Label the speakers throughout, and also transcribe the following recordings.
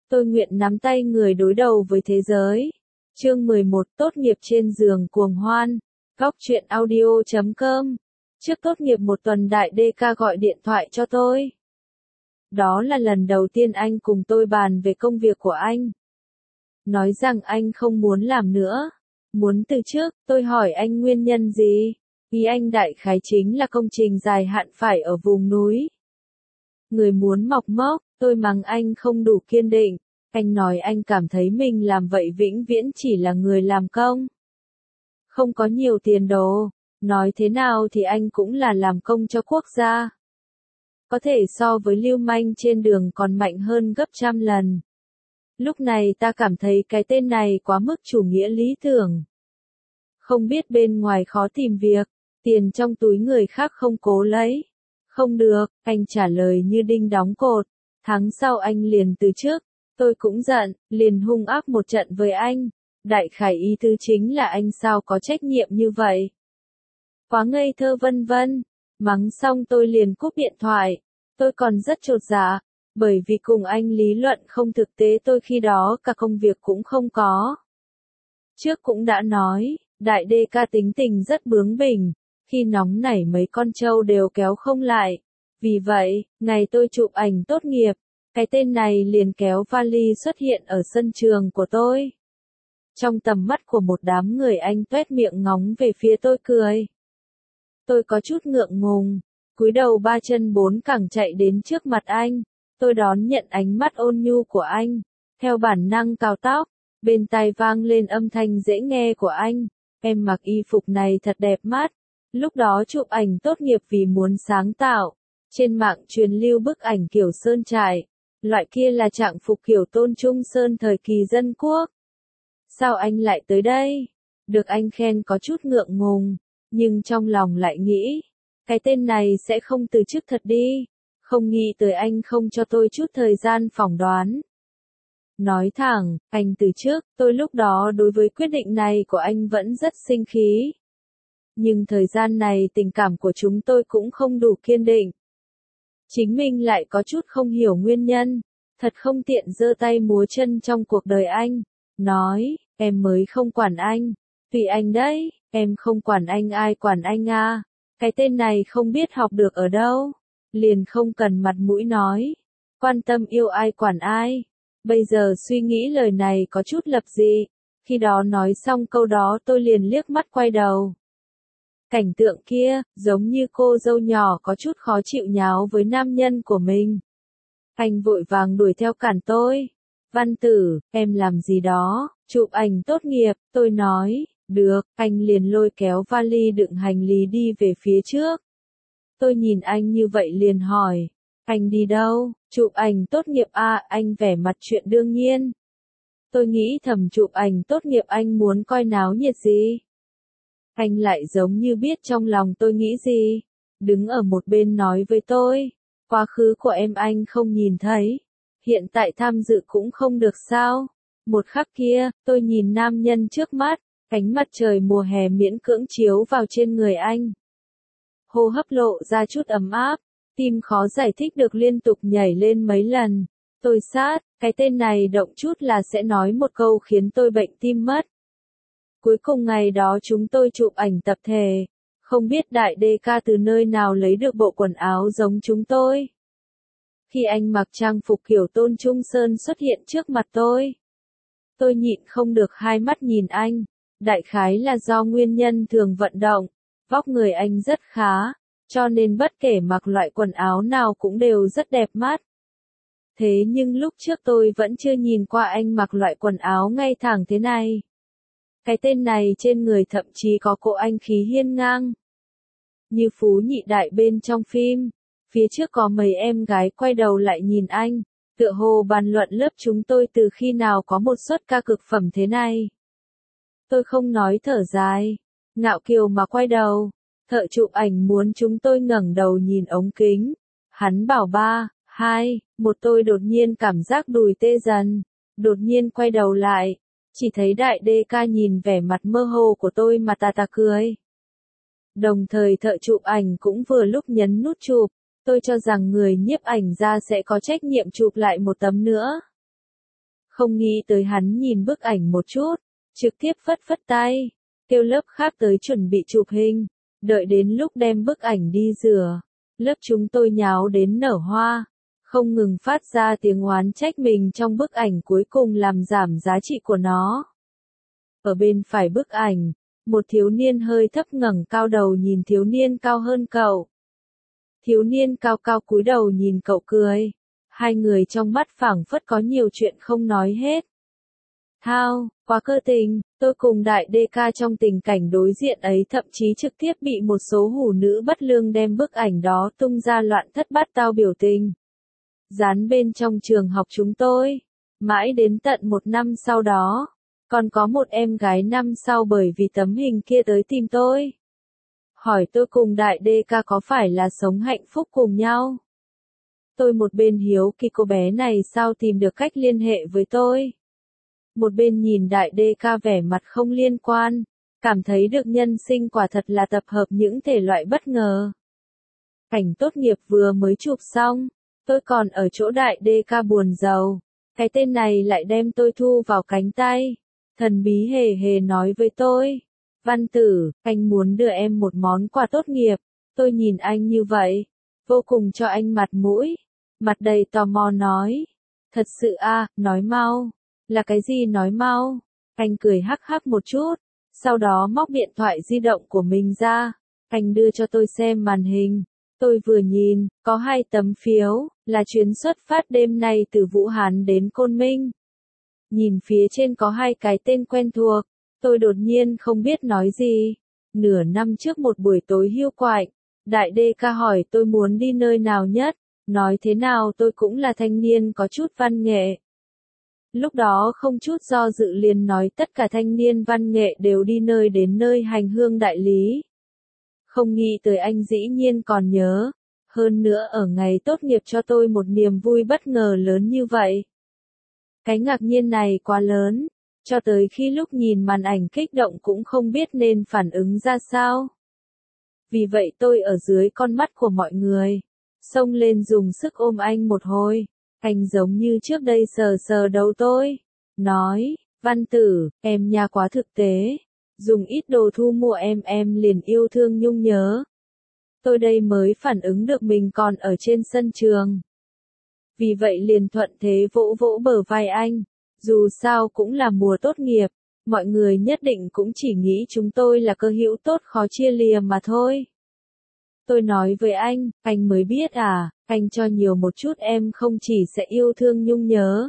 Speaker 1: Tôi nguyện nắm tay người đối đầu với thế giới. Chương 11 Tốt nghiệp trên giường cuồng hoan. Góc truyện audio.com. Trước tốt nghiệp một tuần Đại DK gọi điện thoại cho tôi. Đó là lần đầu tiên anh cùng tôi bàn về công việc của anh. Nói rằng anh không muốn làm nữa. Muốn từ chức, tôi hỏi anh nguyên nhân gì? Ý anh đại khái chính là công trình dài hạn phải ở vùng núi. Người muốn mọc mốc, tôi mắng anh không đủ kiên định. Anh nói anh cảm thấy mình làm vậy vĩnh viễn chỉ là người làm công. Không có nhiều tiền đồ, nói thế nào thì anh cũng là làm công cho quốc gia. Có thể so với lưu manh trên đường còn mạnh hơn gấp trăm lần. Lúc này ta cảm thấy cái tên này quá mức chủ nghĩa lý tưởng. Không biết bên ngoài khó tìm việc, tiền trong túi người khác không cố lấy. Không được, anh trả lời như đinh đóng cột. Tháng sau anh liền từ chức. Tôi cũng giận, liền hung ác một trận với anh. Đại khái ý tứ chính là anh sao có trách nhiệm như vậy. Quá ngây thơ vân vân. Mắng xong tôi liền cúp điện thoại. Tôi còn rất chột dạ, bởi vì cùng anh lý luận không thực tế, tôi khi đó cả công việc cũng không có. Trước cũng đã nói, Đại DK tính tình rất bướng bỉnh, khi nóng nảy mấy con trâu đều kéo không lại. Vì vậy, ngày tôi chụp ảnh tốt nghiệp, cái tên này liền kéo vali xuất hiện ở sân trường của tôi. Trong tầm mắt của một đám người anh toét miệng ngóng về phía tôi cười. Tôi có chút ngượng ngùng, cúi đầu ba chân bốn cẳng chạy đến trước mặt anh. Tôi đón nhận ánh mắt ôn nhu của anh, theo bản năng cào tóc, bên tai vang lên âm thanh dễ nghe của anh. Em mặc y phục này thật đẹp mắt. Lúc đó chụp ảnh tốt nghiệp vì muốn sáng tạo. Trên mạng truyền lưu bức ảnh kiểu sơn trại. Loại kia là trạng phục kiểu Tôn Trung Sơn thời kỳ dân quốc. Sao anh lại tới đây? Được anh khen có chút ngượng ngùng, nhưng trong lòng lại nghĩ, cái tên này sẽ không từ chức thật đi. Không nghĩ tới anh không cho tôi chút thời gian phỏng đoán. Nói thẳng, anh từ chức, tôi lúc đó đối với quyết định này của anh vẫn rất sinh khí. Nhưng thời gian này tình cảm của chúng tôi cũng không đủ kiên định. Chính mình lại có chút không hiểu nguyên nhân, thật không tiện giơ tay múa chân trong cuộc đời anh. Nói, em mới không quản anh, tùy anh đấy, em không quản anh ai quản anh à. Cái tên này không biết học được ở đâu, liền không cần mặt mũi nói, quan tâm yêu ai quản ai. Bây giờ suy nghĩ lời này có chút lập dị, khi đó nói xong câu đó tôi liền liếc mắt quay đầu. Cảnh tượng kia, giống như cô dâu nhỏ có chút khó chịu nháo với nam nhân của mình. Anh vội vàng đuổi theo cản tôi. Văn Tử, em làm gì đó, chụp ảnh tốt nghiệp, tôi nói, được, anh liền lôi kéo vali đựng hành lý đi về phía trước. Tôi nhìn anh như vậy liền hỏi, anh đi đâu, chụp ảnh tốt nghiệp à, anh vẻ mặt chuyện đương nhiên. Tôi nghĩ thầm chụp ảnh tốt nghiệp anh muốn coi náo nhiệt gì. Anh lại giống như biết trong lòng tôi nghĩ gì, đứng ở một bên nói với tôi, quá khứ của em anh không nhìn thấy, hiện tại tham dự cũng không được sao. Một khắc kia, tôi nhìn nam nhân trước mắt, ánh mặt trời mùa hè miễn cưỡng chiếu vào trên người anh. Hô hấp lộ ra chút ấm áp, tim khó giải thích được liên tục nhảy lên mấy lần. Tôi sát, cái tên này động chút là sẽ nói một câu khiến tôi bệnh tim mất. Cuối cùng ngày đó chúng tôi chụp ảnh tập thể, không biết Đại DK từ nơi nào lấy được bộ quần áo giống chúng tôi. Khi anh mặc trang phục kiểu Tôn Trung Sơn xuất hiện trước mặt tôi nhịn không được hai mắt nhìn anh, đại khái là do nguyên nhân thường vận động, vóc người anh rất khá, cho nên bất kể mặc loại quần áo nào cũng đều rất đẹp mắt. Thế nhưng lúc trước tôi vẫn chưa nhìn qua anh mặc loại quần áo ngay thẳng thế này. Cái tên này trên người thậm chí có cỗ anh khí hiên ngang. Như phú nhị đại bên trong phim, phía trước có mấy em gái quay đầu lại nhìn anh, tựa hồ bàn luận lớp chúng tôi từ khi nào có một suất ca cực phẩm thế này. Tôi không nói thở dài, ngạo kiều mà quay đầu, thợ chụp ảnh muốn chúng tôi ngẩng đầu nhìn ống kính. Hắn bảo 3, 2, 1 tôi đột nhiên cảm giác đùi tê dần, đột nhiên quay đầu lại. Chỉ thấy Đại DK nhìn vẻ mặt mơ hồ của tôi mà tà tà cười. Đồng thời thợ chụp ảnh cũng vừa lúc nhấn nút chụp, tôi cho rằng người nhiếp ảnh ra sẽ có trách nhiệm chụp lại một tấm nữa. Không nghĩ tới hắn nhìn bức ảnh một chút, trực tiếp phất phất tay, kêu lớp khác tới chuẩn bị chụp hình, đợi đến lúc đem bức ảnh đi rửa, lớp chúng tôi nháo đến nở hoa, không ngừng phát ra tiếng oán trách mình trong bức ảnh cuối cùng làm giảm giá trị của nó. Ở bên phải bức ảnh, một thiếu niên hơi thấp ngẩng cao đầu nhìn thiếu niên cao hơn cậu. Thiếu niên cao cao cúi đầu nhìn cậu cười. Hai người trong mắt phảng phất có nhiều chuyện không nói hết. Thao, quá cơ tình, tôi cùng đại đê ca trong tình cảnh đối diện ấy thậm chí trực tiếp bị một số hủ nữ bất lương đem bức ảnh đó tung ra loạn thất bát tao biểu tình. Dán bên trong trường học chúng tôi. Mãi đến tận 1 năm sau đó, còn có một em gái năm sau bởi vì tấm hình kia tới tìm tôi. Hỏi tôi cùng đại đê ca có phải là sống hạnh phúc cùng nhau. Tôi một bên hiếu kỳ cô bé này sao tìm được cách liên hệ với tôi. Một bên nhìn đại đê ca vẻ mặt không liên quan, cảm thấy được nhân sinh quả thật là tập hợp những thể loại bất ngờ. Cảnh tốt nghiệp vừa mới chụp xong, tôi còn ở chỗ đại đê ca buồn rầu. Cái tên này lại đem tôi thu vào cánh tay. Thần bí hề hề nói với tôi. Văn Tử, anh muốn đưa em một món quà tốt nghiệp. Tôi nhìn anh như vậy, vô cùng cho anh mặt mũi. Mặt đầy tò mò nói. Thật sự à, nói mau. Là cái gì nói mau? Anh cười hắc hắc một chút. Sau đó móc điện thoại di động của mình ra. Anh đưa cho tôi xem màn hình. Tôi vừa nhìn, có 2 tấm phiếu, là chuyến xuất phát đêm nay từ Vũ Hán đến Côn Minh. Nhìn phía trên có 2 cái tên quen thuộc, tôi đột nhiên không biết nói gì. Nửa năm trước một buổi tối hiu quạnh, đại đê ca hỏi tôi muốn đi nơi nào nhất, nói thế nào tôi cũng là thanh niên có chút văn nghệ. Lúc đó không chút do dự liền nói tất cả thanh niên văn nghệ đều đi nơi đến nơi hành hương đại lý. Không nghĩ tới anh dĩ nhiên còn nhớ, hơn nữa ở ngày tốt nghiệp cho tôi một niềm vui bất ngờ lớn như vậy. Cái ngạc nhiên này quá lớn, cho tới khi lúc nhìn màn ảnh kích động cũng không biết nên phản ứng ra sao. Vì vậy tôi ở dưới con mắt của mọi người, xông lên dùng sức ôm anh một hồi, anh giống như trước đây sờ sờ đầu tôi, nói, Văn Tử, em nha quá thực tế. Dùng ít đồ thu mua em liền yêu thương nhung nhớ. Tôi đây mới phản ứng được mình còn ở trên sân trường. Vì vậy liền thuận thế vỗ vỗ bờ vai anh. Dù sao cũng là mùa tốt nghiệp, mọi người nhất định cũng chỉ nghĩ chúng tôi là cơ hữu tốt khó chia lìa mà thôi. Tôi nói với anh mới biết à, anh cho nhiều một chút em không chỉ sẽ yêu thương nhung nhớ.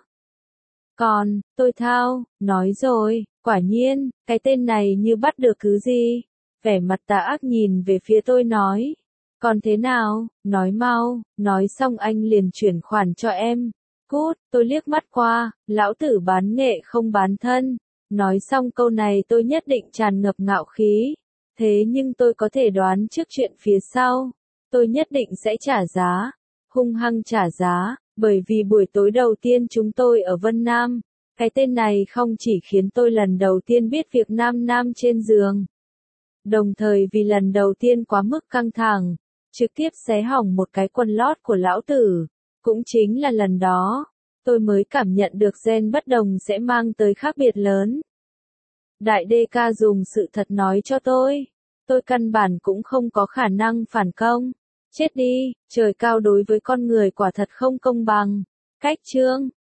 Speaker 1: Còn, tôi thao, nói rồi, quả nhiên, cái tên này như bắt được thứ gì. Vẻ mặt tà ác nhìn về phía tôi nói. Còn thế nào, nói mau, nói xong anh liền chuyển khoản cho em. Cút, tôi liếc mắt qua, lão tử bán nghệ không bán thân. Nói xong câu này tôi nhất định tràn ngập ngạo khí. Thế nhưng tôi có thể đoán trước chuyện phía sau. Tôi nhất định sẽ trả giá, hung hăng trả giá. Bởi vì buổi tối đầu tiên chúng tôi ở Vân Nam, cái tên này không chỉ khiến tôi lần đầu tiên biết việc nam nam trên giường. Đồng thời vì lần đầu tiên quá mức căng thẳng, trực tiếp xé hỏng một cái quần lót của lão tử. Cũng chính là lần đó, tôi mới cảm nhận được gen bất đồng sẽ mang tới khác biệt lớn. Đại đê ca dùng sự thật nói cho tôi căn bản cũng không có khả năng phản công. Chết đi, trời cao đối với con người quả thật không công bằng. Cách chương